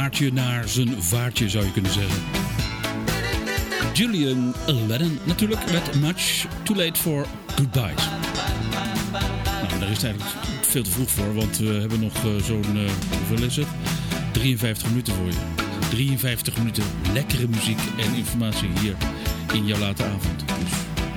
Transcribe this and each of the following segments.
paardje naar zijn vaartje, zou je kunnen zeggen. Julian Lennon natuurlijk met Much Too Late for Goodbyes. Nou, daar is het eigenlijk veel te vroeg voor, want we hebben nog zo'n, hoeveel is het? 53 minuten voor je. 53 minuten lekkere muziek en informatie hier in jouw late avond. Dus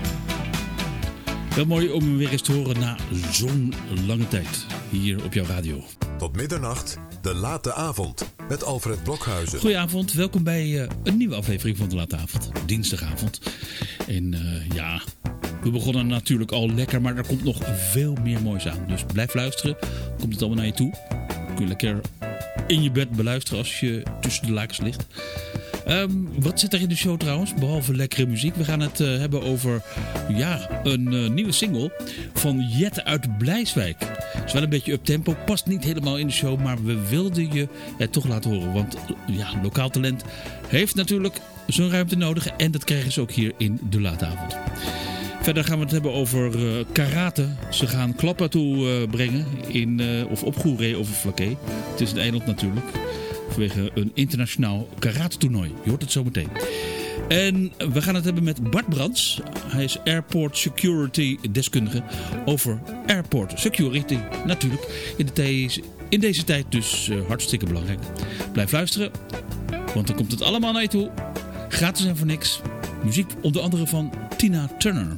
wel mooi om hem weer eens te horen na zo'n lange tijd hier op jouw radio. Tot middernacht, de late avond met Alfred Blokhuizen. Goedenavond, welkom bij een nieuwe aflevering van de late avond. Dinsdagavond. En ja, we begonnen natuurlijk al lekker, maar er komt nog veel meer moois aan. Dus blijf luisteren, komt het allemaal naar je toe. Kun je lekker in je bed beluisteren als je tussen de lakens ligt. Wat zit er in de show trouwens? Behalve lekkere muziek. We gaan het hebben over een nieuwe single van Jet uit Blijswijk. Het is wel een beetje uptempo. Past niet helemaal in de show. Maar we wilden je het toch laten horen. Want lokaal talent heeft natuurlijk zo'n ruimte nodig. En dat krijgen ze ook hier in de late avond. Verder gaan we het hebben over karate. Ze gaan klappen toe brengen of op Goeree of Vlakke. Het is een eiland natuurlijk. Vanwege een internationaal karate-toernooi. Je hoort het zo meteen. En we gaan het hebben met Bart Brands. Hij is Airport Security deskundige over Airport Security. Natuurlijk. In deze tijd dus hartstikke belangrijk. Blijf luisteren. Want dan komt het allemaal naar je toe. Gratis en voor niks. Muziek onder andere van Tina Turner.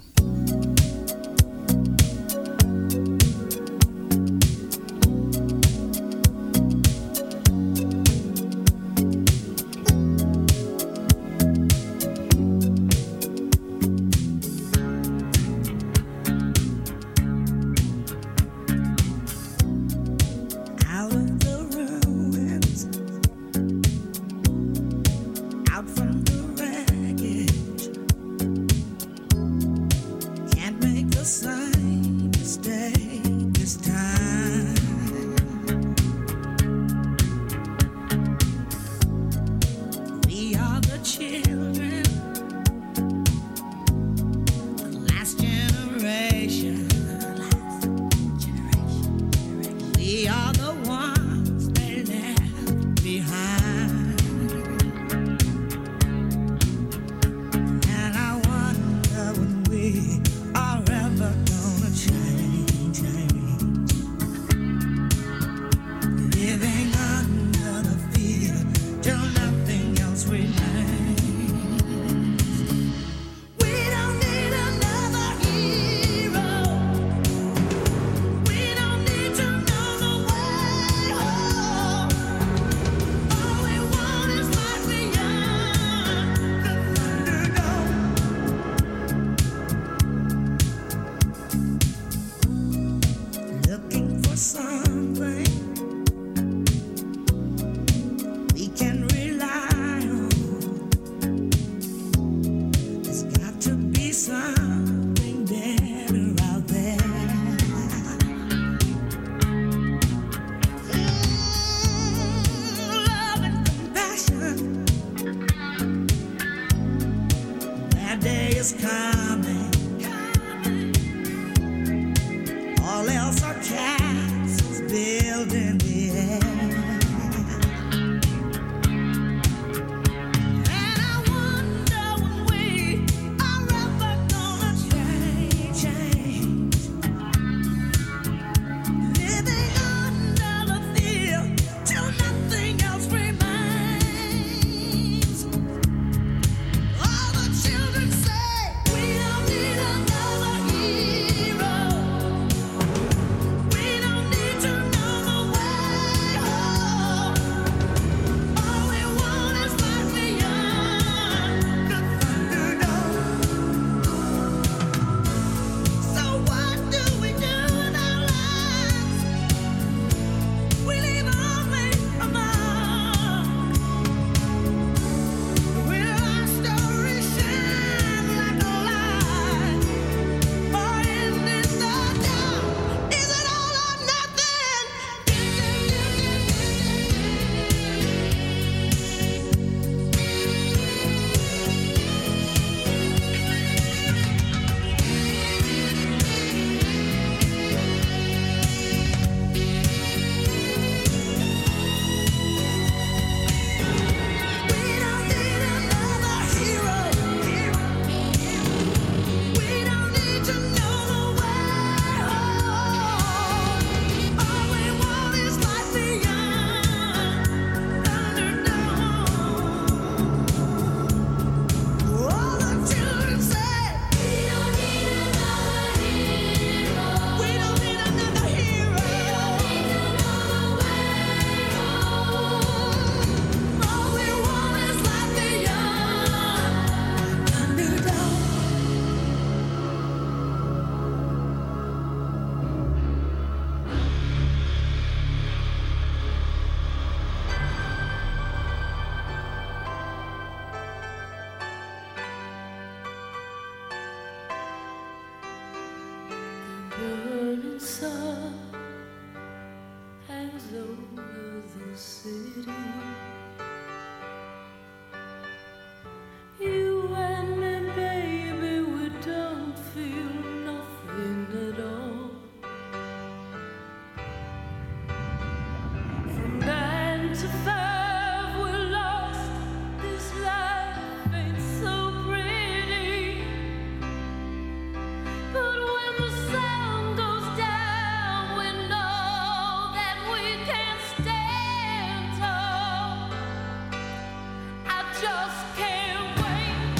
We sun hangs over the city. You and me, baby, we don't feel nothing at all. From 9 to 5 we're lost. This life ain't so pretty. But when the sun goes down, we know that we can't stand tall. I just can't wait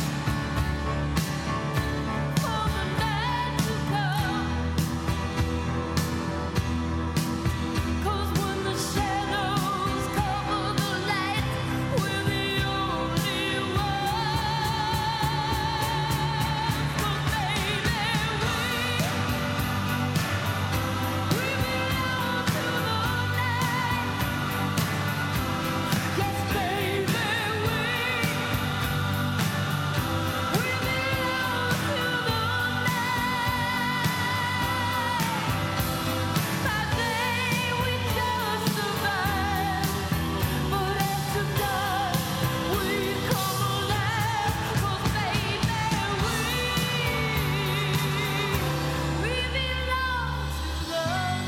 for the night to come. 'Cause when the shadows cover the light, we're the only ones. But baby, we belong to the night. Yes, baby, we belong to the night. By day we just survive, but after dark we come alive. 'Cause baby, we belong to the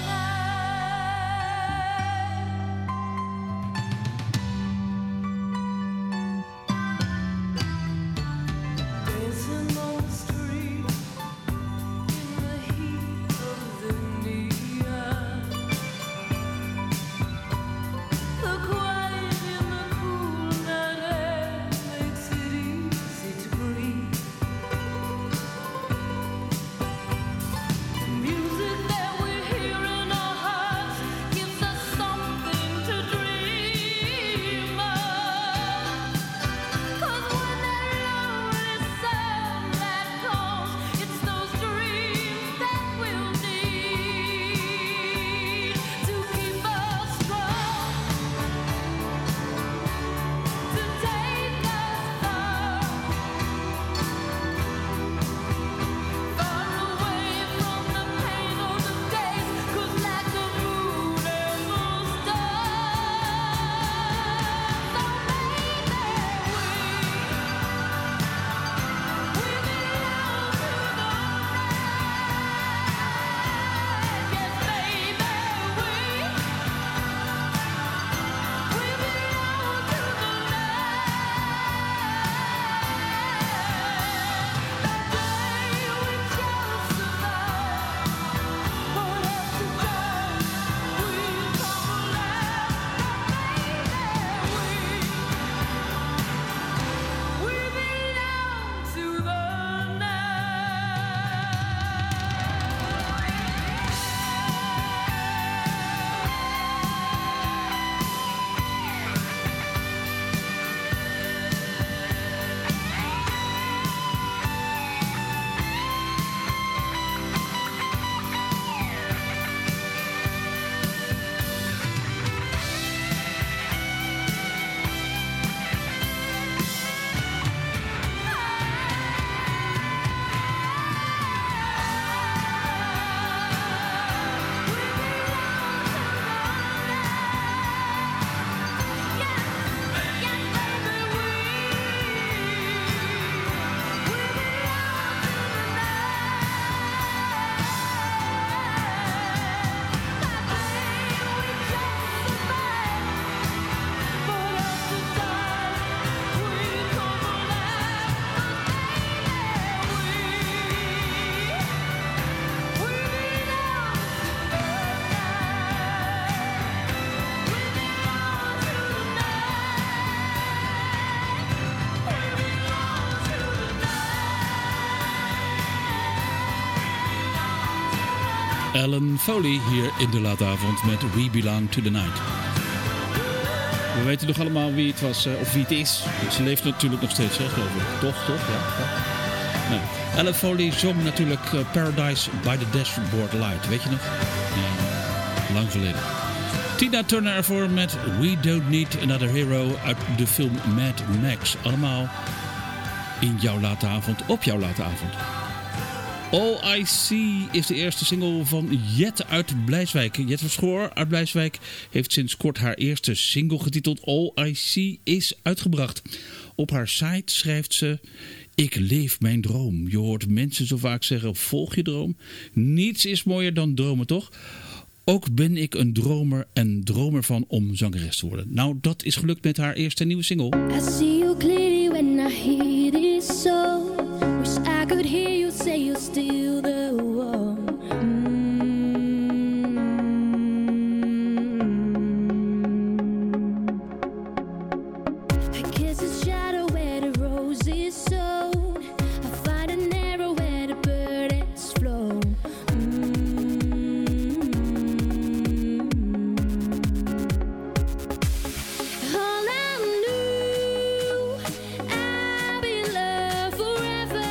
night. Dancing on the street in the heat of the neon. The quiet in the cool night air makes it easy to breathe. The music that we hear in our hearts gives us something to dream of. 'Cause when that lonely sunlight comes, it's those dreams that we'll need to keep us strong, to take us far, far away from the pain of the days. 'Cause like the moon and the stars, so baby, we belong to the night. Yes, baby, we belong to the night. By day we just survive, but after dark we come alive. Baby, we belong to the Alan Foley hier in de late avond met We Belong to the Night. We weten nog allemaal wie het was, of wie het is. Ze leeft natuurlijk nog steeds, hè, geloof ik. Toch? Ja. Nou, Alan Foley zong natuurlijk Paradise by the Dashboard Light. Weet je nog? Ja, lang geleden. Tina Turner ervoor met We Don't Need Another Hero uit de film Mad Max. Allemaal in jouw late avond, op jouw late avond. All I See is de eerste single van Jet uit Blijswijk. Jet Verschoor uit Blijswijk heeft sinds kort haar eerste single getiteld All I See is uitgebracht. Op haar site schrijft ze: ik leef mijn droom. Je hoort mensen zo vaak zeggen, volg je droom. Niets is mooier dan dromen, toch? Ook ben ik een dromer en droom ervan om zangeres te worden. Nou, dat is gelukt met haar eerste nieuwe single. I see you clearly when I hear this song. Wish I could hear you say you're still the one. I kiss a shadow where the rose is sown. I find an arrow where the bird has flown. All I knew, I'll be loved forever.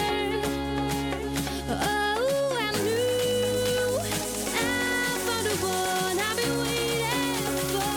Oh, I knew, I found the one I've been waiting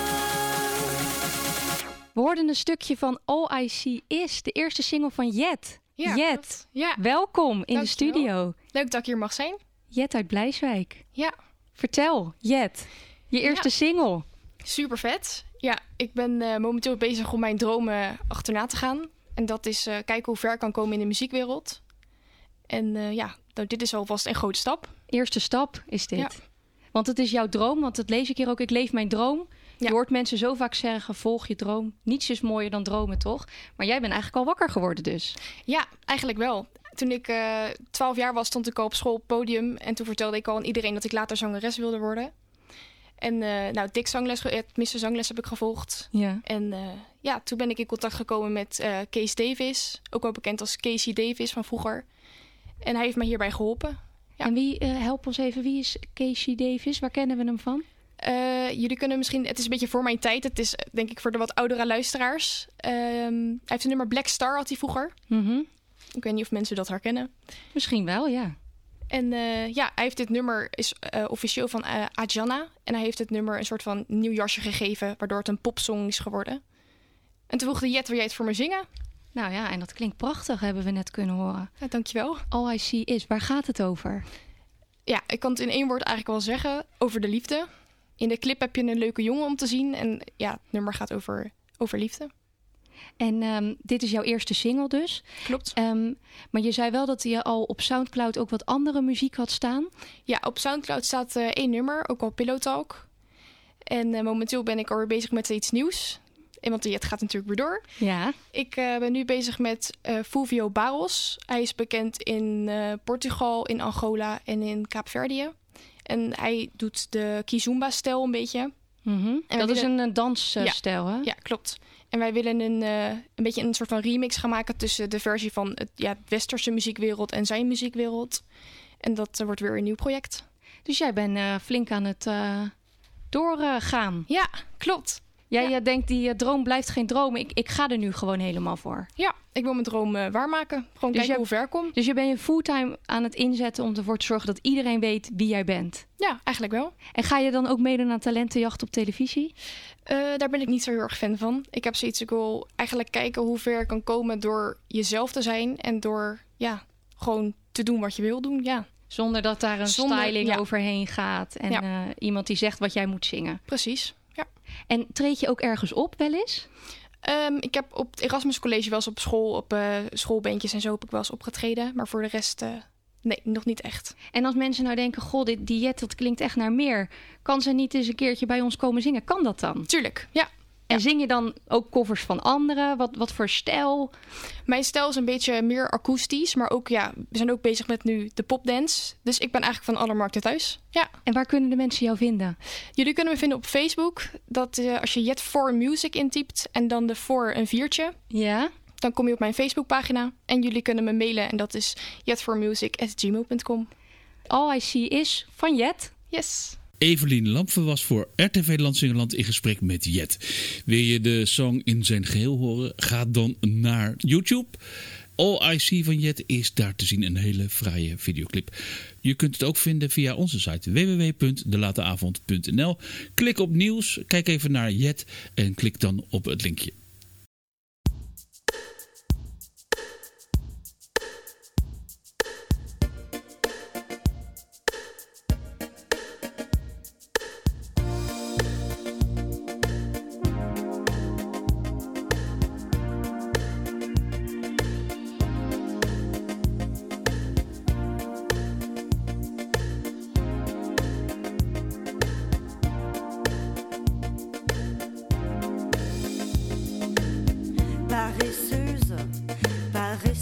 for. We hoorden een stukje van All I See Is, de eerste single van Jet. Ja, Jet, klopt. Ja, welkom in de Dankjewel. studio. leuk dat ik hier mag zijn. Jet uit Blijswijk. Ja, Vertel, Jet, je eerste single. super vet. Ja, ik ben momenteel bezig om mijn dromen achterna te gaan. En dat is kijken hoe ver ik kan komen in de muziekwereld. En nou, dit is alvast een grote stap. Eerste stap is dit. Ja. Want het is jouw droom, want dat lees ik hier ook. Ik leef mijn droom. Je Ja. hoort mensen zo vaak zeggen, volg je droom. Niets is mooier dan dromen, toch? Maar jij bent eigenlijk al wakker geworden dus. Ja, eigenlijk wel. Toen ik 12 jaar was, stond ik al op school op het podium. En toen vertelde ik al aan iedereen dat ik later zangeres wilde worden. En dik zangles, tenminste zangles heb ik gevolgd. Ja. En toen ben ik in contact gekomen met Kees Davis. Ook wel bekend als Casey Davis van vroeger. En hij heeft mij hierbij geholpen. Ja. En wie, help ons even, wie is Casey Davis? Waar kennen we hem van? Jullie kunnen misschien... Het is een beetje voor mijn tijd. Het is denk ik voor de wat oudere luisteraars. Hij heeft een nummer Black Star had hij vroeger. Mhm. Ik weet niet of mensen dat herkennen. Misschien wel, ja. En hij heeft dit nummer, is officieel van Ajana. En hij heeft het nummer een soort van nieuw jasje gegeven, waardoor het een popsong is geworden. En toen vroeg de Jet, wil jij het voor me zingen? Nou ja, en dat klinkt prachtig, hebben we net kunnen horen. Ja, dankjewel. All I See Is, waar gaat het over? Ja, ik kan het in één woord eigenlijk wel zeggen, over de liefde. In de clip heb je een leuke jongen om te zien. En ja, het nummer gaat over liefde. En dit is jouw eerste single dus. Klopt. Maar je zei wel dat je al op Soundcloud ook wat andere muziek had staan. Ja, op Soundcloud staat 1 nummer, ook al Pillow Talk. En momenteel ben ik alweer bezig met iets nieuws. Want het gaat natuurlijk weer door. Ja. Ik ben nu bezig met Fulvio Barros. Hij is bekend in Portugal, in Angola en in Kaapverdië. En hij doet de Kizomba-stijl een beetje. En dat is een dansstijl, hè? Ja, klopt. En wij willen een beetje een soort van remix gaan maken tussen de versie van het westerse muziekwereld en zijn muziekwereld. En dat wordt weer een nieuw project. Dus jij bent flink aan het doorgaan. Ja, klopt. Jij denkt, die droom blijft geen droom. Ik ga er nu gewoon helemaal voor. Ja, ik wil mijn droom waarmaken. Gewoon Dus kijken hoe ver ik kom. Dus je bent je fulltime aan het inzetten om ervoor te zorgen dat iedereen weet wie jij bent. Ja, eigenlijk wel. En ga je dan ook meedoen aan talentenjacht op televisie? Daar ben ik niet zo heel erg fan van. Ik heb zoiets, ik wil eigenlijk kijken hoe ver ik kan komen door jezelf te zijn. En door gewoon te doen wat je wil doen, ja. Zonder dat daar een styling overheen gaat. En iemand die zegt wat jij moet zingen. Precies, ja. En treed je ook ergens op wel eens? Ik heb op het Erasmus College wel eens op school, op schoolbeentjes en zo heb ik wel eens opgetreden. Maar voor de rest, nee, nog niet echt. En als mensen nou denken, goh, dit Jet, dat klinkt echt naar meer. Kan ze niet eens een keertje bij ons komen zingen? Kan dat dan? Tuurlijk, ja. En zing je dan ook covers van anderen? Wat voor stijl? Mijn stijl is een beetje meer akoestisch. Maar ook, we zijn ook bezig met nu de popdance. Dus ik ben eigenlijk van alle markten thuis. Ja. En waar kunnen de mensen jou vinden? Jullie kunnen me vinden op Facebook. Dat als je Jet for Music intypt en dan de voor een 4'tje. Ja. Dan kom je op mijn Facebookpagina. En jullie kunnen me mailen. En dat is jetformusic@gmail.com. All I See Is van Jet. Yes. Evelien Lampen was voor RTV Landsingeland in gesprek met Jet. Wil je de song in zijn geheel horen? Ga dan naar YouTube. All I See van Jet is daar te zien, een hele fraaie videoclip. Je kunt het ook vinden via onze site www.delateavond.nl. Klik op nieuws, kijk even naar Jet en klik dan op het linkje.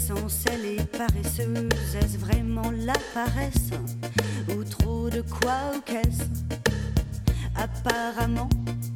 Essentielle et paresseuse, est-ce vraiment la paresse ou trop de quoi aux caisses? Apparemment,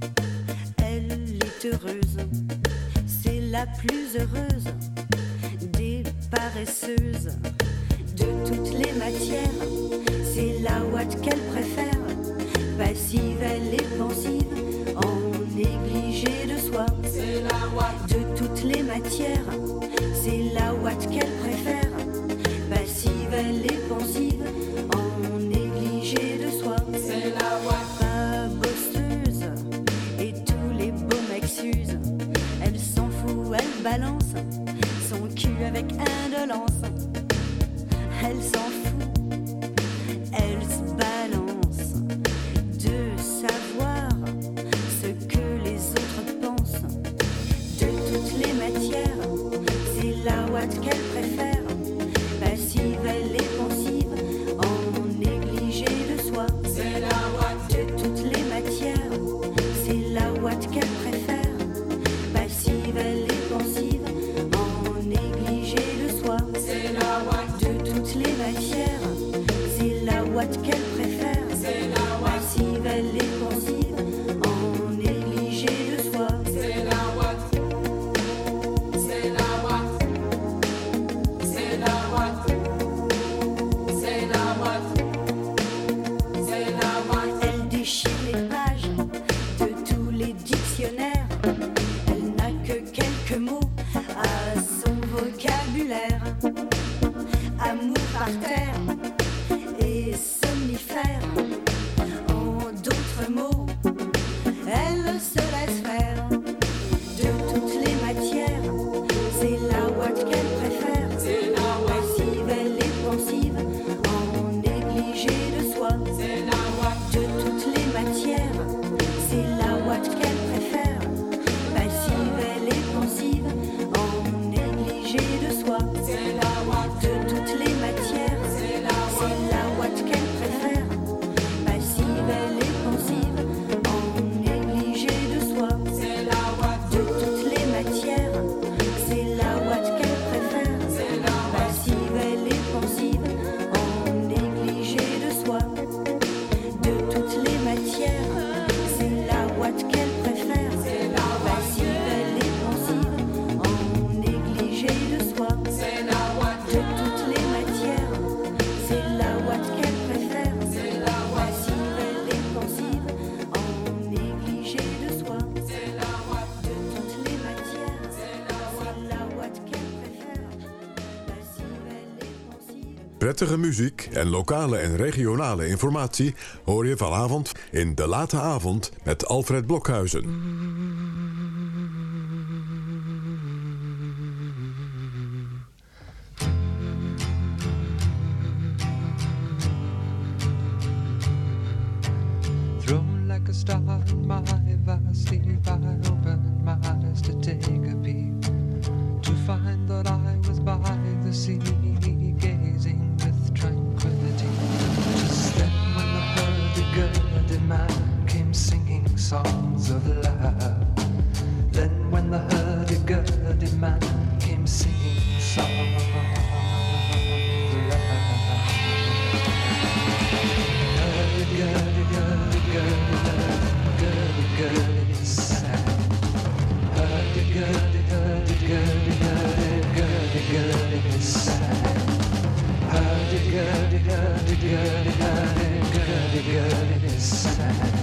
elle est heureuse, c'est la plus heureuse des paresseuses. De toutes les matières, c'est la ouate qu'elle préfère, passive, elle est pensive, en négligé de soi. C'est la ouate. De toutes les matières, c'est la ouate qu'elle préfère, passive, elle est pensive, en négligé de soi. C'est la ouate. Pas bosseuse, et tous les beaux mecs s'usent, elle s'en fout, elle balance son cul avec indolence. Elle s'en fout, elle se balance de savoir ce que les autres pensent. De toutes les matières, c'est la ouate qu'elle préfère, passive, elle est pensive, en négligé de soi. C'est la ouate. De toutes les matières, c'est la ouate qu'elle préfère, passive, elle est pensive, en négligé de soi. C'est la ouate. De toutes les matières, c'est la ouate qu'elle préfère, passive, elle est pensive, en négligé de soi. C'est la ouate. C'est la ouate. C'est la ouate. C'est la ouate. C'est la ouate. Elle déchire les pages de tous les dictionnaires, elle n'a que quelques mots à son vocabulaire. Amour par terre et somnifère, en d'autres mots, elle se laisse faire. De toutes les matières, c'est la ouate qu'elle préfère, passive, elle est pensive, en négligé de soi. De toutes les matières, c'est la ouate qu'elle préfère, passive, elle est pensive, en négligé de soi. De toutes les matières, c'est la ouate qu'elle préfère, passive, elle est pensive, en négligé de soi. De toutes les matières, c'est la ouate qu'elle préfère, passive, elle est pensive, en négligé de soi. De toutes les matières, c'est la ouate qu'elle préfère, passive, elle est pensive, en négligé de soi. De toutes les matières, c'est la ouate qu'elle préfère, passive, elle est pensive, en négligé de soi. De toutes les matières, c'est la ouate qu'elle préfère, passive, elle est pensive. Prettige muziek en lokale en regionale informatie hoor je vanavond in De Late Avond met Alfred Blokhuizen. Thrown like a star in my vast sleep, I opened my eyes to take a peep, to find that I was by the sea, gazing with tranquility. Just then when the hurdy-gurdy man came singing songs of love, then when the hurdy-gurdy man came singing songs of love. Hurdy-gurdy, hurdy-gurdy is sad. Hurdy-gurdy, hurdy-gurdy, hurdy-gurdy is sad. Hurdy-gurdy, hurdy-gurdy, hurdy-gurdy is sad.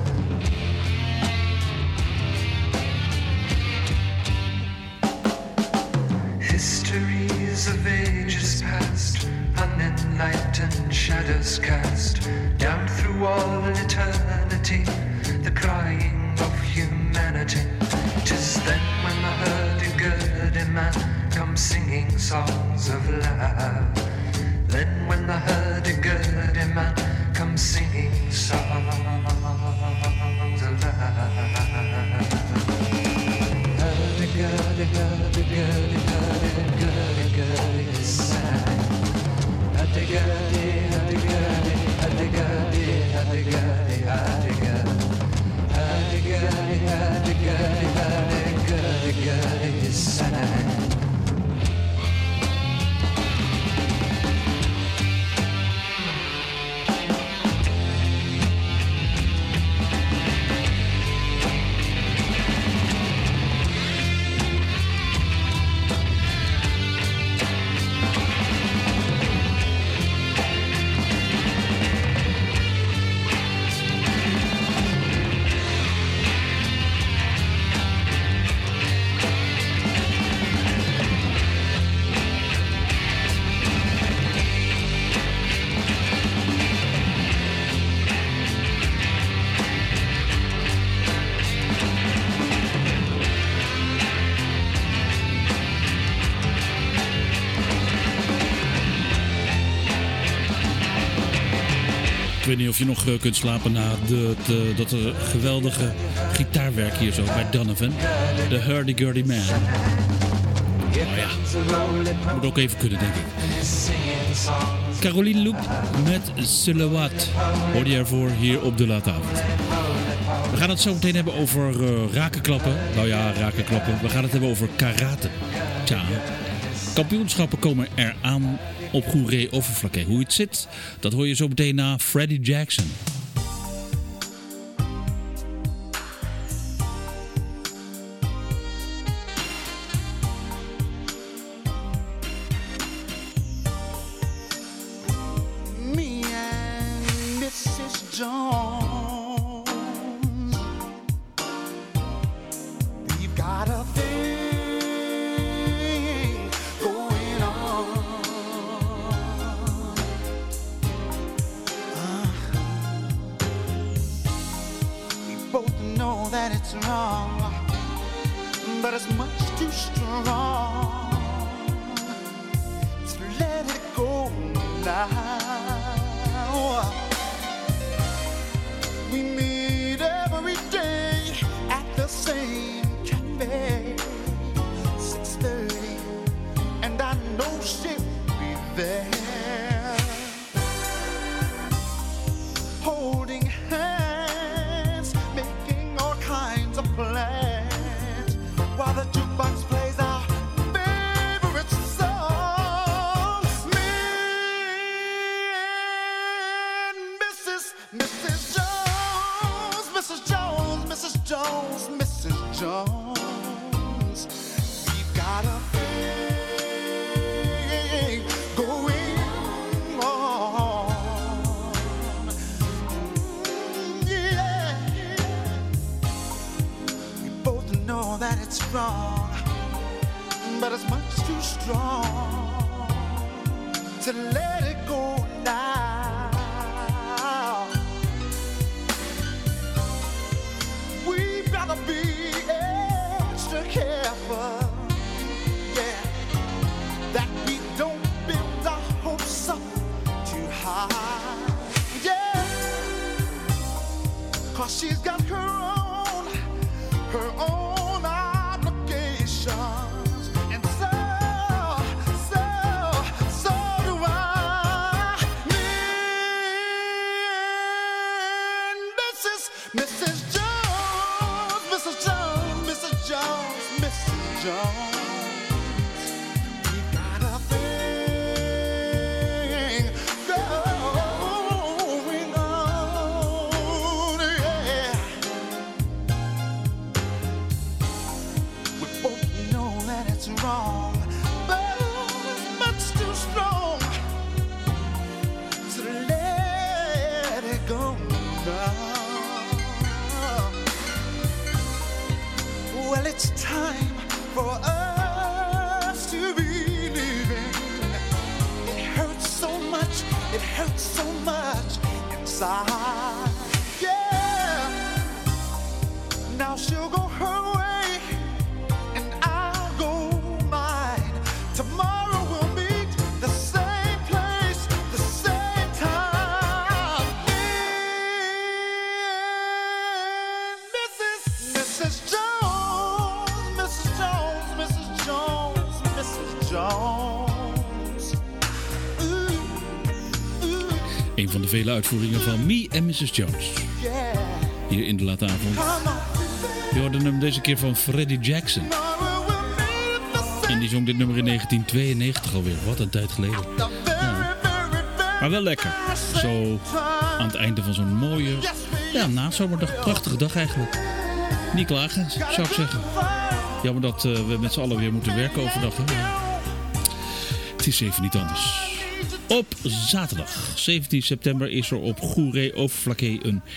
Histories of ages past, unenlightened shadows cast down through all eternity, the crying of humanity. 'Tis then when the hurdy-gurdy man comes singing songs of love. Then when the hurdy-gurdy man comes singing songs of love. Hurdy-gurdy, hurdy-gurdy, hurdy-gurdy is sad. Hurdy-gurdy, hurdy-gurdy, hurdy-gurdy, hurdy-gurdy, hurdy-gurdy. Hurdy-gurdy, hurdy-gurdy, hurdy-gurdy is sad. Ik weet niet of je nog kunt slapen na dat geweldige gitaarwerk hier zo bij Donovan. De Hurdy-Gurdy Man. Nou ja, moet ook even kunnen, denk ik. Caroline Loep met Silhouette. Hoor je ervoor hier op de late avond. We gaan het zo meteen hebben over rakenklappen. Nou ja, rakenklappen. We gaan het hebben over karate. Tja, kampioenschappen komen eraan op Goeree Overflakkee. Hoe het zit, dat hoor je zo meteen na Freddie Jackson. Me and Mrs. Jones, we've got a thing going on. We both know that it's wrong, but it's much too strong. So let it go now. We meet every day at the same cafe, 6:30, and I know she'll be there, holding hands, making all kinds of plans, while the jukebox plays our favorite song. Me and Mrs. Jones, Mrs. Jones, Mrs. Jones, Mrs. Jones, we've got a thing going on. Yeah, we both know that it's wrong, but it's much too strong to let it go now. We've gotta be extra careful, yeah, that we don't build our hopes up too high, yeah, 'cause she's got her own obligations, and so do I. Me and Mrs. Jones, Mrs. Jones, Mrs. Jones, Mrs. Jones, we've got a thing going on, yeah. We both know that it's wrong, but it's much too strong to let it go now. Well, it's time for us to be living. It hurts so much inside. Yeah, now she'll go her way and I'll go mine. Tomorrow we'll meet the same place, the same time. Me and Mrs. Jones, Mrs. Jones, Mrs. Jones, Mrs. Jones. Ooh, ooh, Een van de vele uitvoeringen van Me and Mrs. Jones. yeah. Hier in de late avond. Come on, Je hoorde hem deze keer van Freddie Jackson. tomorrow we'll meet the same. En die zong dit nummer in 1992 alweer. Wat een tijd geleden. The very, very, Maar wel lekker. Zo aan het einde van zo'n mooie, ja, nazomerdag. Prachtige dag eigenlijk. Niet klagen, zou ik zeggen. Jammer dat we met z'n allen weer moeten werken overdag. Hè? Ja. Het is even niet anders. Op zaterdag 17 september is er op Goeree Overflakkee een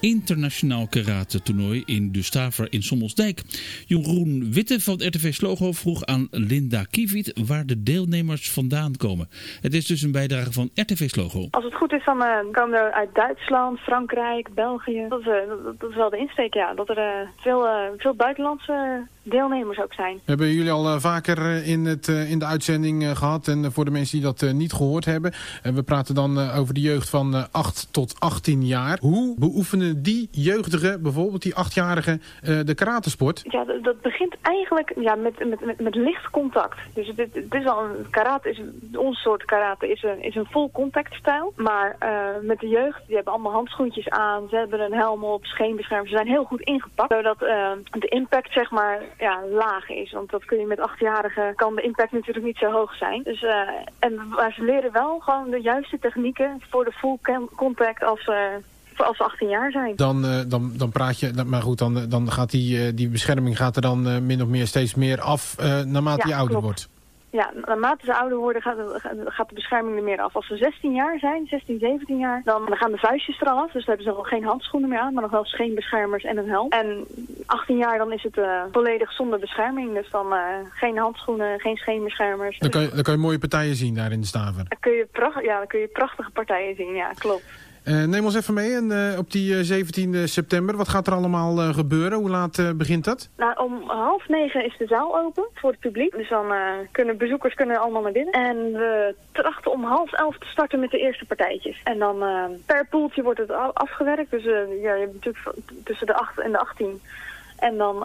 internationaal karate-toernooi in De Staver in Sommelsdijk. Jeroen Witte van RTV Slogo vroeg aan Linda Kieviet waar de deelnemers vandaan komen. Het is dus een bijdrage van RTV Slogo. Als het goed is, dan komen er uit Duitsland, Frankrijk, België. Dat is wel de insteek, ja. Dat er veel buitenlandse deelnemers ook zijn. Hebben jullie al vaker in de uitzending gehad. En voor de mensen die dat niet gehoord hebben. We praten dan over de jeugd van 8 tot 18 jaar. Hoe beoefenen die jeugdigen, bijvoorbeeld die 8-jarigen, de karatesport? Ja, dat begint eigenlijk met licht contact. Dus het is al een karate, ons soort karate is een full contact stijl. Maar met de jeugd, die hebben allemaal handschoentjes aan. Ze hebben een helm op, scheenbeschermers. Ze zijn heel goed ingepakt. Zodat de impact, zeg maar, laag is. Want dat kun je met 8-jarigen, kan de impact natuurlijk niet zo hoog zijn. Dus, maar ze leren wel gewoon de juiste technieken voor de full contact als ze 18 jaar zijn. Dan praat je, maar goed, dan gaat die bescherming gaat er dan min of meer steeds meer af naarmate je ouder wordt. Ja, naarmate ze ouder worden gaat de bescherming er meer af. Als ze 16 jaar zijn, 16, 17 jaar, dan gaan de vuistjes er al af. Dus dan hebben ze nog geen handschoenen meer aan, maar nog wel scheenbeschermers en een helm. En 18 jaar dan is het volledig zonder bescherming. Dus dan geen handschoenen, geen scheenbeschermers. Dan kan je mooie partijen zien daar in de Staver. Dan kun je prachtige partijen zien, ja, klopt. Neem ons even mee op die 17 september. Wat gaat er allemaal gebeuren? Hoe laat begint dat? Nou, om 8:30 is de zaal open voor het publiek. Dus dan kunnen bezoekers allemaal naar binnen. En we trachten om 10:30 te starten met de eerste partijtjes. En dan per poeltje wordt het afgewerkt. Dus je hebt natuurlijk tussen de 8 en de 18. En dan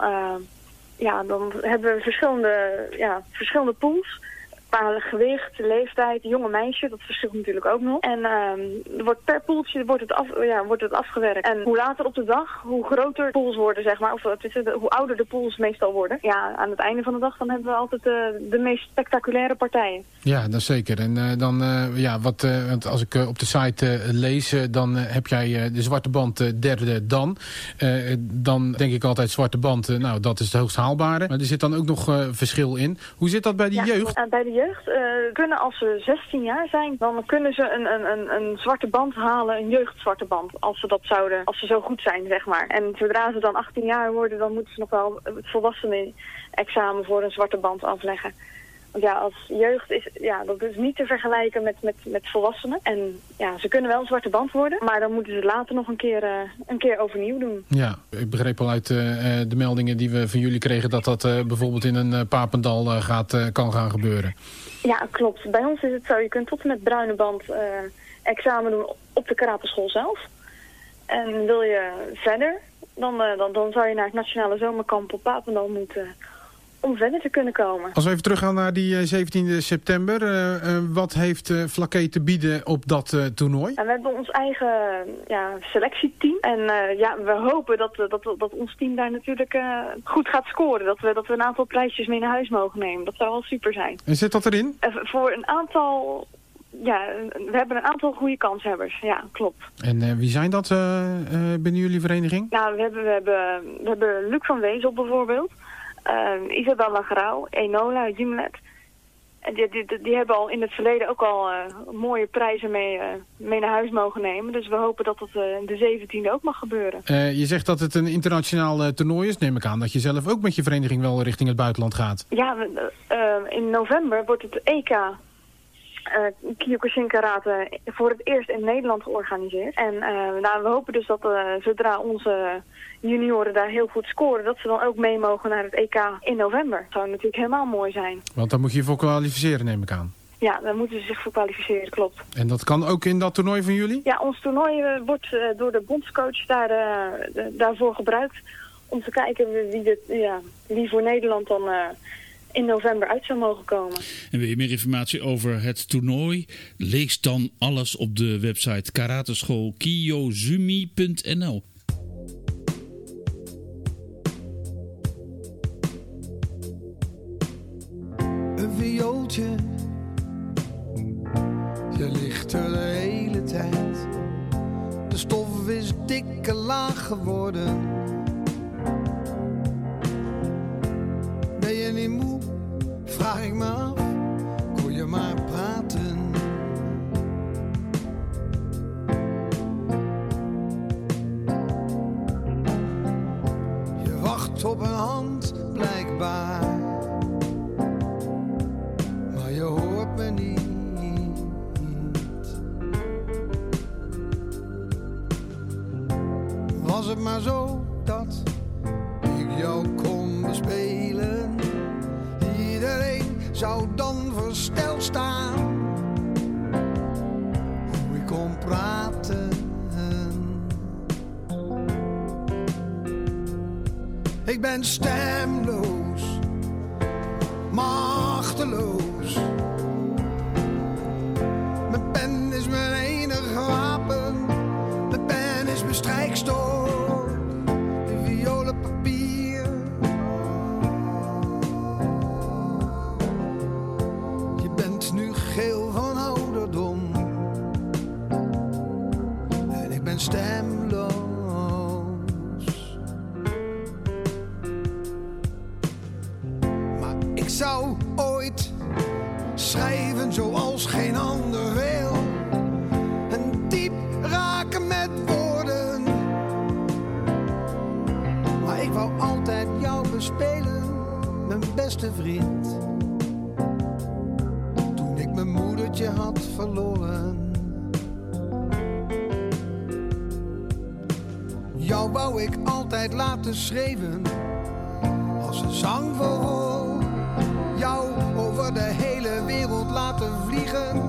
hebben we verschillende pools. Qua gewicht, leeftijd, jonge meisje, dat verschilt natuurlijk ook nog. En per poeltje wordt het afgewerkt. En hoe later op de dag, hoe groter pools worden, zeg maar. Of hoe ouder de pools meestal worden. Ja, aan het einde van de dag dan hebben we altijd de meest spectaculaire partijen. Ja, dat is zeker. En want als ik op de site lees, dan heb jij de zwarte band derde dan. Dan denk ik altijd zwarte band, dat is het hoogst haalbare. Maar er zit dan ook nog verschil in. Hoe zit dat bij de jeugd? Bij de jeugd kunnen als ze 16 jaar zijn, dan kunnen ze een zwarte band halen, een jeugdzwarte band, als ze zo goed zijn, zeg maar. En zodra ze dan 18 jaar worden, dan moeten ze nog wel het volwassenen-examen voor een zwarte band afleggen. Want ja, als jeugd dat is niet te vergelijken met volwassenen. En ja, ze kunnen wel een zwarte band worden, maar dan moeten ze later nog een keer overnieuw doen. Ja, ik begreep al uit de meldingen die we van jullie kregen dat bijvoorbeeld in een Papendal kan gaan gebeuren. Ja, klopt. Bij ons is het zo, je kunt tot en met bruine band examen doen op de karateschool zelf. En wil je verder, dan zou je naar het Nationale Zomerkamp op Papendal moeten om verder te kunnen komen. Als we even teruggaan naar die 17 september. Wat heeft Flakee te bieden op dat toernooi? En we hebben ons eigen selectieteam. En we hopen dat ons team daar natuurlijk goed gaat scoren. Dat we een aantal prijsjes mee naar huis mogen nemen. Dat zou wel super zijn. En zit dat erin? Voor een aantal... Ja, we hebben een aantal goede kanshebbers. Ja, klopt. En wie zijn dat binnen jullie vereniging? Nou, we hebben Luc van Wezel bijvoorbeeld. Isabella Grauw, Enola, Jumlet. Die hebben al in het verleden ook al mooie prijzen mee naar huis mogen nemen. Dus we hopen dat het de 17e ook mag gebeuren. Je zegt dat het een internationaal toernooi is. Neem ik aan dat je zelf ook met je vereniging wel richting het buitenland gaat. Ja, in november wordt het EK Kyokushin Karate voor het eerst in Nederland georganiseerd. En we hopen dus dat zodra onze junioren daar heel goed scoren, dat ze dan ook mee mogen naar het EK in november. Dat zou natuurlijk helemaal mooi zijn. Want daar moet je voor kwalificeren, neem ik aan. Ja, daar moeten ze zich voor kwalificeren, klopt. En dat kan ook in dat toernooi van jullie? Ja, ons toernooi wordt door de bondscoach daarvoor gebruikt om te kijken wie voor Nederland dan in november uit zou mogen komen. En wil je meer informatie over het toernooi? Lees dan alles op de website karateschool.kiyozumi.nl. Een viooltje, je ligt er de hele tijd. De stof is dikke laag geworden. Ben je niet moe? Vraag ik me af, kon je maar praten. lukt me niet. Was het maar zo dat ik jou kon bespelen, iedereen zou dan versteld staan hoe ik kon praten. Ik ben stemloos, machteloos. Mijn pen is mijn enige wapen, mijn pen is mijn strijkstok, de violenpapier. Je bent nu geel van ouderdom en ik ben stemloos. Maar ik zou ooit schrijven zoals geen ander wil, en diep raken met woorden. Maar ik wou altijd jou bespelen, mijn beste vriend, toen ik mijn moedertje had verloren. Jou wou ik altijd laten schreeuwen als een zangvogel, jou over de hele wereld laten vliegen.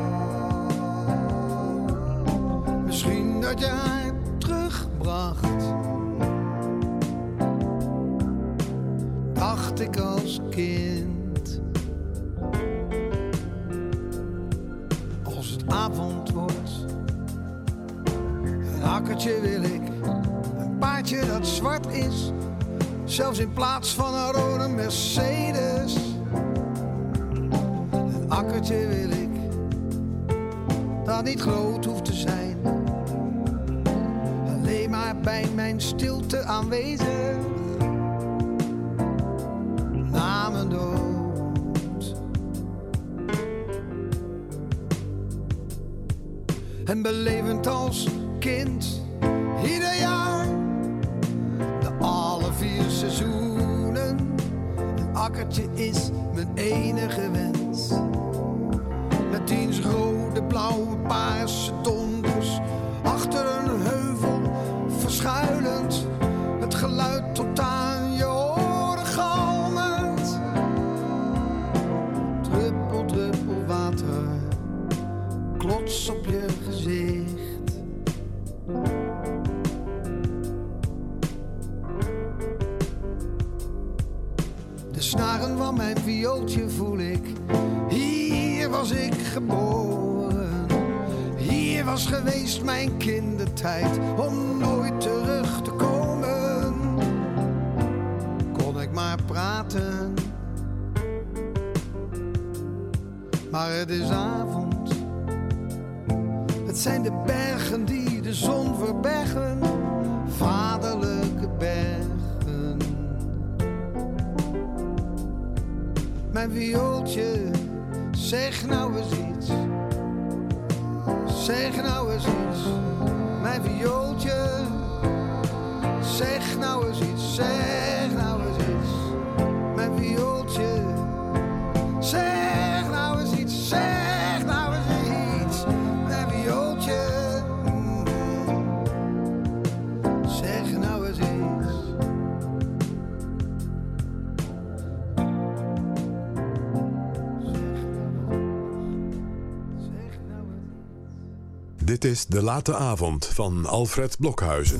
Misschien dat je haar terugbracht, dacht ik als kind. Als het avond wordt, een akkertje wil ik, een paardje dat zwart is, zelfs in plaats van een rode Mercedes. Een akkertje wil ik, dat niet groot hoeft te zijn, alleen maar bij mijn stilte aanwezig, na mijn dood. En belevend als kind, ieder jaar, de alle 4 seizoenen. Een akkertje is mijn enige wens, met 10 rode, blauwe, paarse donders, achter een heuvel verschuilend, het geluid tot aan je oren galmend. Druppel, druppel water, klots op je gezicht. De snaren van mijn viooltje voel ik, hier was ik geboren. Hier was geweest mijn kindertijd, om nooit terug te komen. Kon ik maar praten, maar het is avond. Het zijn de bergen die de zon verbergen, vaderlijke bergen. Mijn viooltje, zeg nou eens iets. Zeg nou eens iets. Mijn viooltje, zeg nou eens iets. Zeg nou eens iets. Mijn viooltje, zeg nou eens iets. Zeg nou eens iets. Mijn viooltje, zeg nou eens iets. Dit is De Late Avond van Alfred Blokhuizen.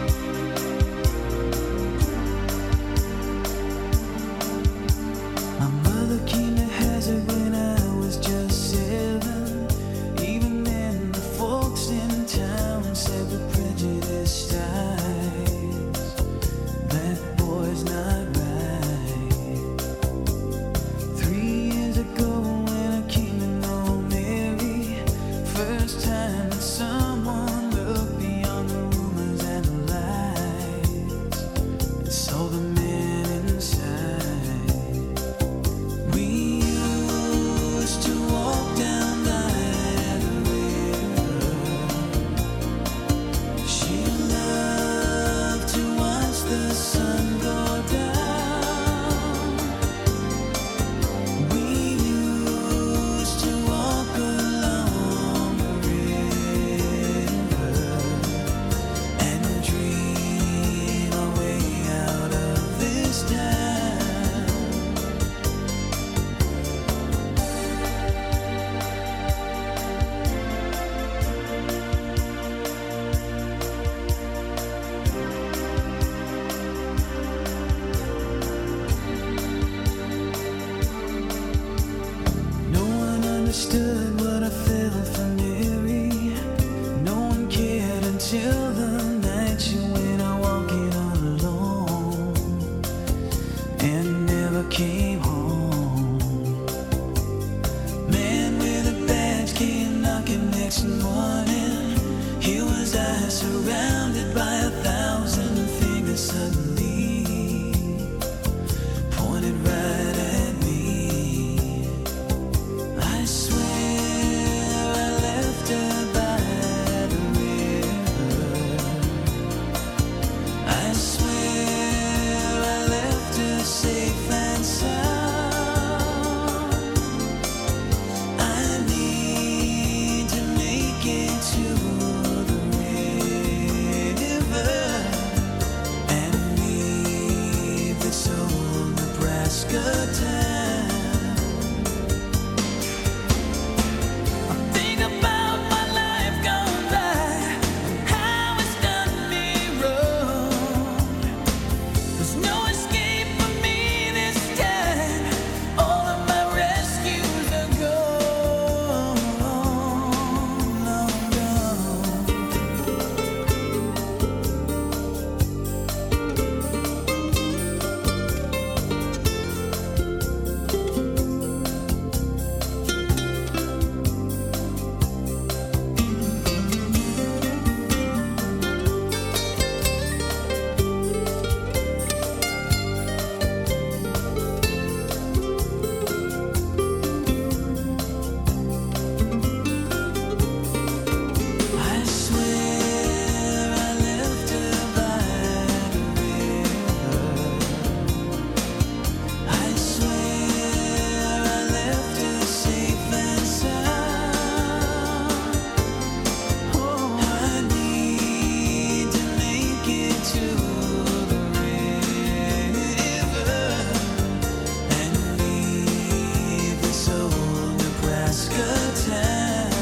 My by 1,000 fingers suddenly pointed right at me. I swear I left her by the river. I swear I left her safe and sound. I need to make it to the river and leave this old Nebraska town. I think about my life gone by, how it's done me wrong. There's no escape for me this time. All of my rescues are gone, long gone. I swear I left her by the river. I swear I left her safe and sound. Oh, I need to make it to the river and leave this old Nebraska town.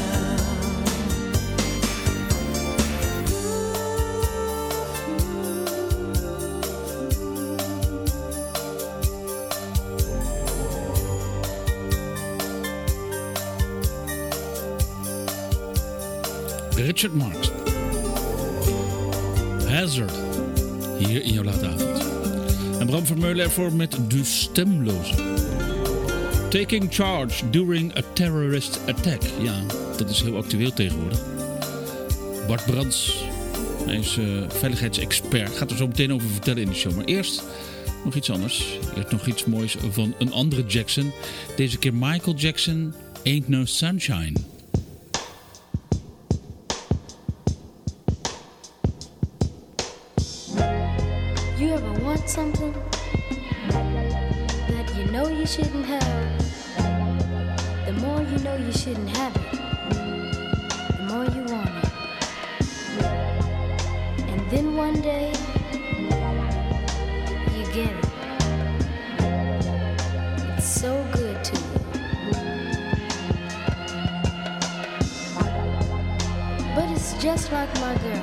Richard Marx. Hazard. Hier in jouw late avond. En Bram Vermeulen ervoor met De Stemloze. Taking charge during a terrorist attack. Ja, dat is heel actueel tegenwoordig. Bart Brands, hij is veiligheidsexpert. Gaat er zo meteen over vertellen in de show. Maar eerst nog iets anders. Eerst nog iets moois van een andere Jackson. Deze keer Michael Jackson, Ain't No Sunshine. You ever want something that you know you shouldn't have? The more you know you shouldn't have it, the more you want it. And then one day, you get it. It's so good to you. But it's just like my girl.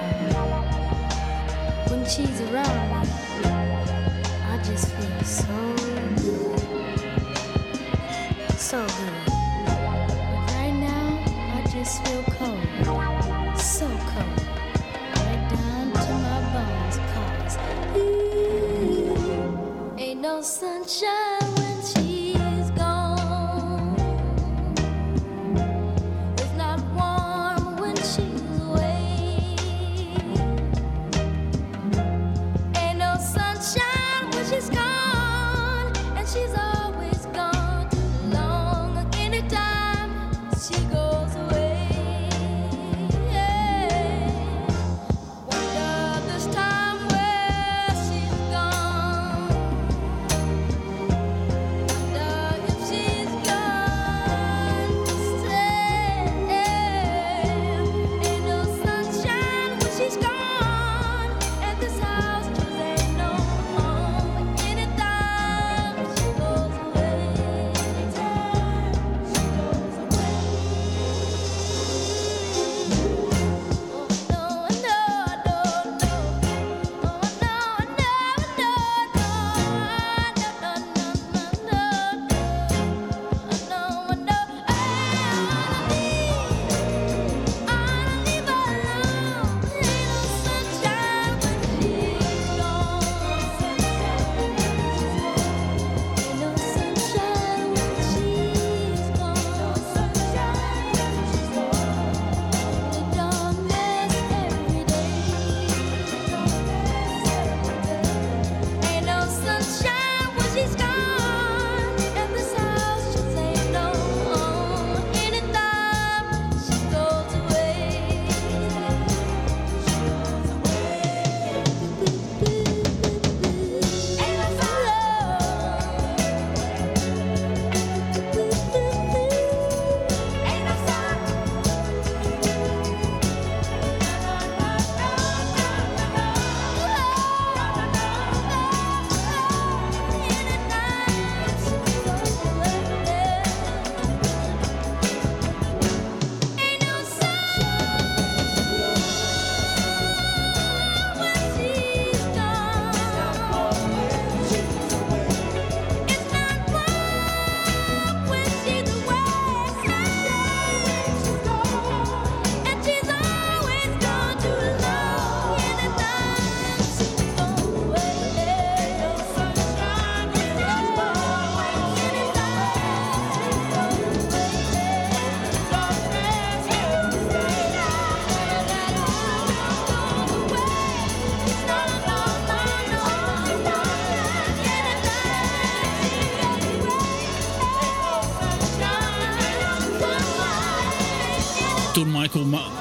When she's around me, I just feel so good. So good. But right now, I just feel cold. So cold. Right down to my bones. 'Cause ain't no sunshine when she's gone. It's not warm when she's away. Ain't no sunshine when she's gone, and she's always gone too long. Anytime she goes away, yeah.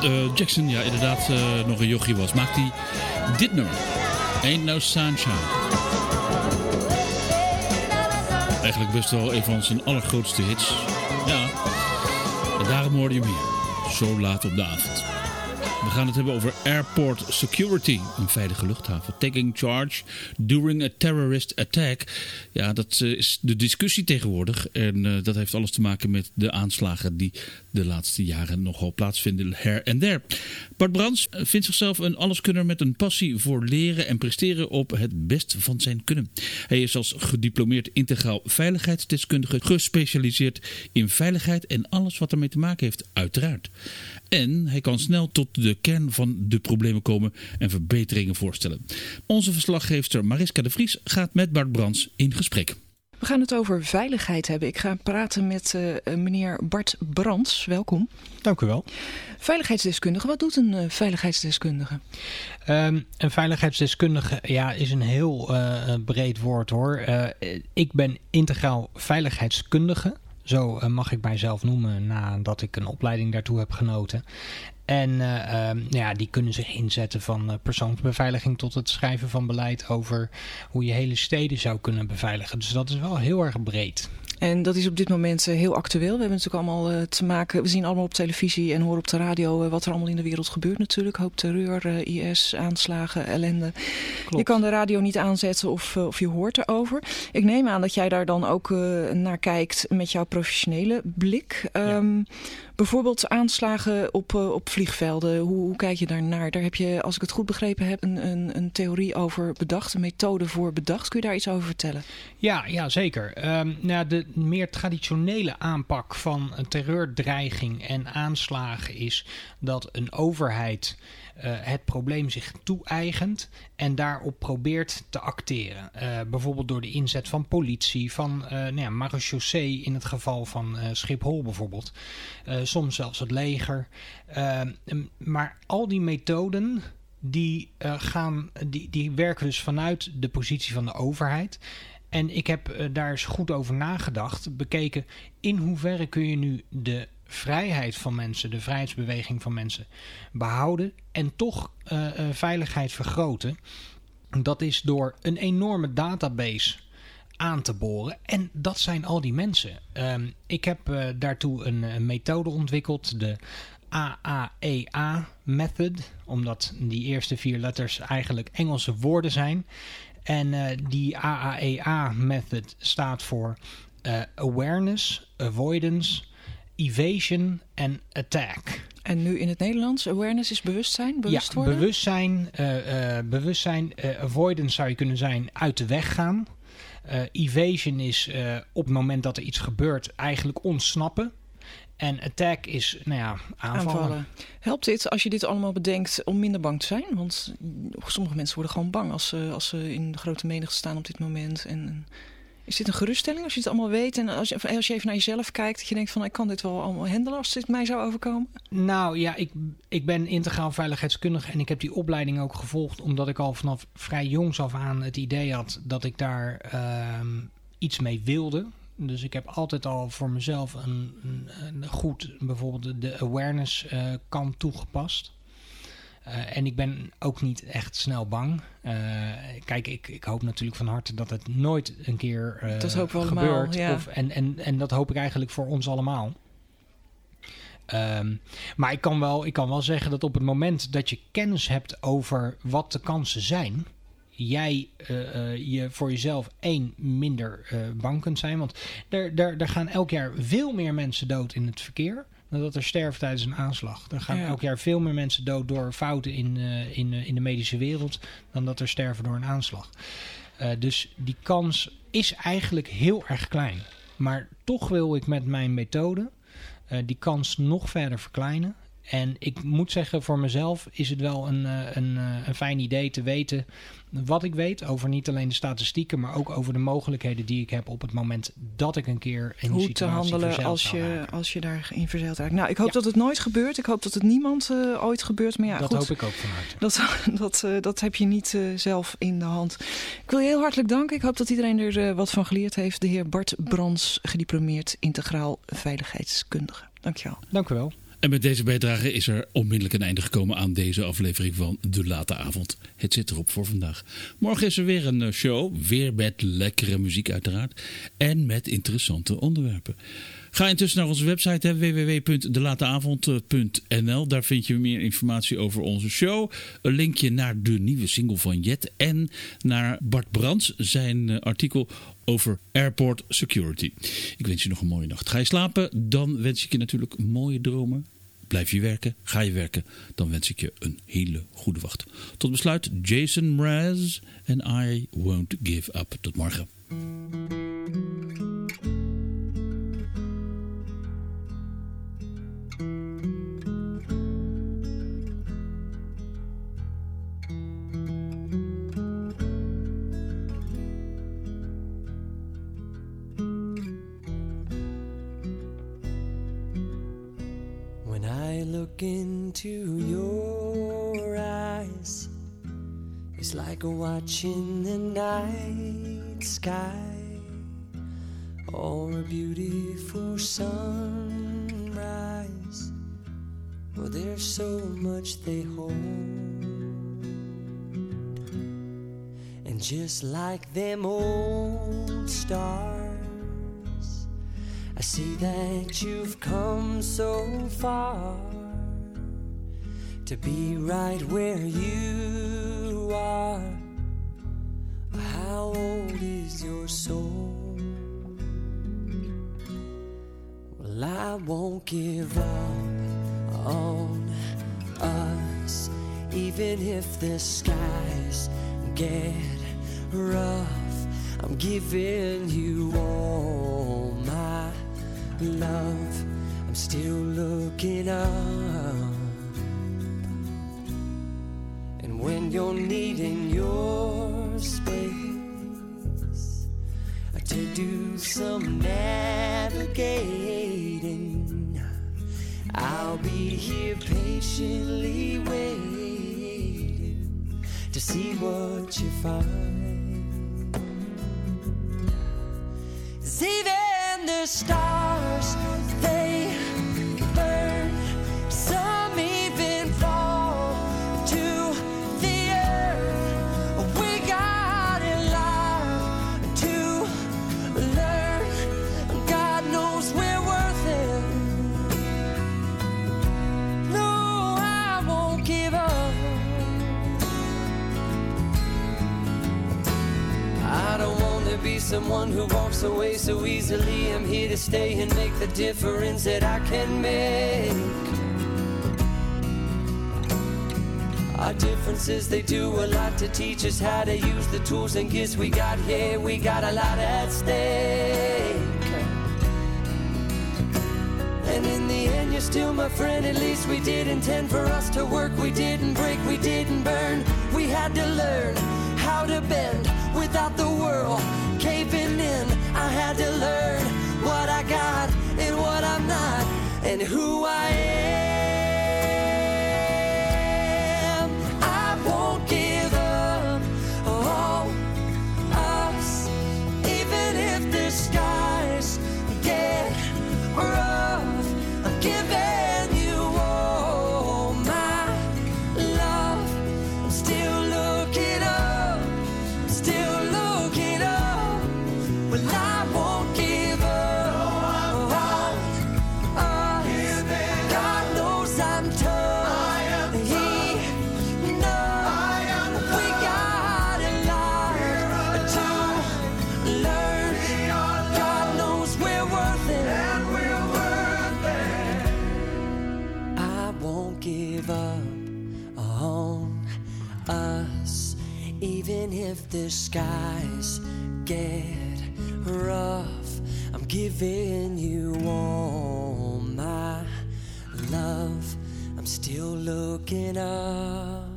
Jackson, ja inderdaad, nog een jochie was, maakt hij dit nummer. Ain't No Sunshine. Eigenlijk best wel een van zijn allergrootste hits. Ja, en daarom hoorde je hem hier. Zo laat op de avond. We gaan het hebben over airport security, een veilige luchthaven. Taking charge during a terrorist attack. Ja, dat is de discussie tegenwoordig. En dat heeft alles te maken met de aanslagen die de laatste jaren nogal plaatsvinden her en der. Bart Brans vindt zichzelf een alleskunner met een passie voor leren en presteren op het best van zijn kunnen. Hij is als gediplomeerd integraal veiligheidsdeskundige gespecialiseerd in veiligheid en alles wat ermee te maken heeft, uiteraard. En hij kan snel tot de kern van de problemen komen en verbeteringen voorstellen. Onze verslaggeefster Mariska de Vries gaat met Bart Brans in gesprek. We gaan het over veiligheid hebben. Ik ga praten met meneer Bart Brans. Welkom. Dank u wel. Veiligheidsdeskundige. Wat doet een veiligheidsdeskundige? Een veiligheidsdeskundige is een heel breed woord hoor. Ik ben integraal veiligheidskundige. Zo mag ik mijzelf noemen nadat ik een opleiding daartoe heb genoten. En die kunnen zich inzetten van persoonsbeveiliging tot het schrijven van beleid over hoe je hele steden zou kunnen beveiligen. Dus dat is wel heel erg breed. En dat is op dit moment heel actueel. We hebben natuurlijk allemaal te maken. We zien allemaal op televisie en horen op de radio wat er allemaal in de wereld gebeurt natuurlijk. Hoop terreur, IS, aanslagen, ellende. Klopt. Je kan de radio niet aanzetten of je hoort erover. Ik neem aan dat jij daar dan ook naar kijkt met jouw professionele blik. Bijvoorbeeld aanslagen op vliegvelden. Hoe kijk je daar naar? Daar heb je, als ik het goed begrepen heb, een theorie over bedacht. Een methode voor bedacht. Kun je daar iets over vertellen? Ja zeker. De meer traditionele aanpak van een terreurdreiging en aanslagen is dat een overheid het probleem zich toe-eigent en daarop probeert te acteren. Bijvoorbeeld door de inzet van politie, van marechaussee in het geval van Schiphol bijvoorbeeld. Soms zelfs het leger. Maar al die methoden die werken dus vanuit de positie van de overheid. En ik heb daar eens goed over nagedacht, bekeken in hoeverre kun je nu de vrijheid van mensen, de vrijheidsbeweging van mensen behouden en toch veiligheid vergroten. Dat is door een enorme database aan te boren. En dat zijn al die mensen. Ik heb daartoe een methode ontwikkeld, de AAEA-method, omdat die eerste 4 letters eigenlijk Engelse woorden zijn. En die AAEA-method staat voor awareness, avoidance, evasion en attack. En nu in het Nederlands, awareness is bewustzijn, bewust worden? Bewustzijn, avoidance zou je kunnen zijn uit de weg gaan. Evasion is op het moment dat er iets gebeurt eigenlijk ontsnappen. En attack is, aanvallen. Helpt dit, als je dit allemaal bedenkt, om minder bang te zijn? Want sommige mensen worden gewoon bang als ze in de grote menigte staan op dit moment. En is dit een geruststelling als je het allemaal weet? En als je even naar jezelf kijkt, dat je denkt van ik kan dit wel allemaal handelen als dit mij zou overkomen? Nou ja, ik ben integraal veiligheidskundige en ik heb die opleiding ook gevolgd omdat ik al vanaf vrij jongs af aan het idee had dat ik daar iets mee wilde. Dus ik heb altijd al voor mezelf een goed, bijvoorbeeld de awareness kant toegepast. En ik ben ook niet echt snel bang. Kijk, ik hoop natuurlijk van harte dat het nooit een keer gebeurt. Ja. En dat hoop ik eigenlijk voor ons allemaal. Maar ik kan wel zeggen dat op het moment dat je kennis hebt over wat de kansen zijn, jij je voor jezelf minder bang kunt zijn. Want er gaan elk jaar veel meer mensen dood in het verkeer dan dat er sterven tijdens een aanslag. Er gaan elk jaar veel meer mensen dood door fouten in de medische wereld dan dat er sterven door een aanslag. Dus die kans is eigenlijk heel erg klein. Maar toch wil ik met mijn methode die kans nog verder verkleinen. En ik moet zeggen, voor mezelf is het wel een fijn idee te weten wat ik weet over niet alleen de statistieken, maar ook over de mogelijkheden die ik heb op het moment dat ik een keer in een situatie te handelen als je daarin verzeild raakt. Nou, ik hoop dat het nooit gebeurt. Ik hoop dat het niemand ooit gebeurt. Maar ja, dat goed, hoop ik ook van harte. Dat heb je niet zelf in de hand. Ik wil je heel hartelijk danken. Ik hoop dat iedereen er wat van geleerd heeft. De heer Bart Brans, gediplomeerd integraal veiligheidskundige. Dankjewel. Dank u wel. En met deze bijdrage is er onmiddellijk een einde gekomen aan deze aflevering van De Late Avond. Het zit erop voor vandaag. Morgen is er weer een show, weer met lekkere muziek uiteraard en met interessante onderwerpen. Ga intussen naar onze website www.delateavond.nl. Daar vind je meer informatie over onze show. Een linkje naar de nieuwe single van Jet en naar Bart Brands, zijn artikel over airport security. Ik wens je nog een mooie nacht. Ga je slapen, dan wens ik je natuurlijk mooie dromen. Blijf je werken, ga je werken, dan wens ik je een hele goede wacht. Tot besluit, Jason Mraz en I Won't Give Up. Tot morgen. When I look into your eyes, it's like watching the night sky or a beautiful sunrise. Oh, there's so much they hold, and just like them old stars, I see that you've come so far to be right where you are. How old is your soul? Well, I won't give up on us, even if the skies get rough. I'm giving you all my love. I'm still looking up, and when you're needing your space to do some navigating, I'll be here patiently waiting to see what you find. 'Cause even the stars, they burn, some even fall to the earth. We got in line to learn. God knows we're worth it. No, I won't give up. I don't want to be someone who walks away so easily. I'm here to stay and make the difference that I can make. Our differences, they do a lot to teach us how to use the tools and gifts we got here. We got a lot at stake. And in the end, you're still my friend. At least we did intend for us to work. We didn't break, we didn't burn. We had to learn how to bend without the world caving in. I had to learn what I got and what I'm not, and who I am. I won't give up on us, even if the skies get rough. I'm giving you all my love. I'm still looking up, still looking up. Well, I won't give up on us. God knows I'm tough. He knows we got a lot to learn. God knows we're worth it. I won't give up on us, even if the skies get rough. I'm giving you all my love. I'm still looking up.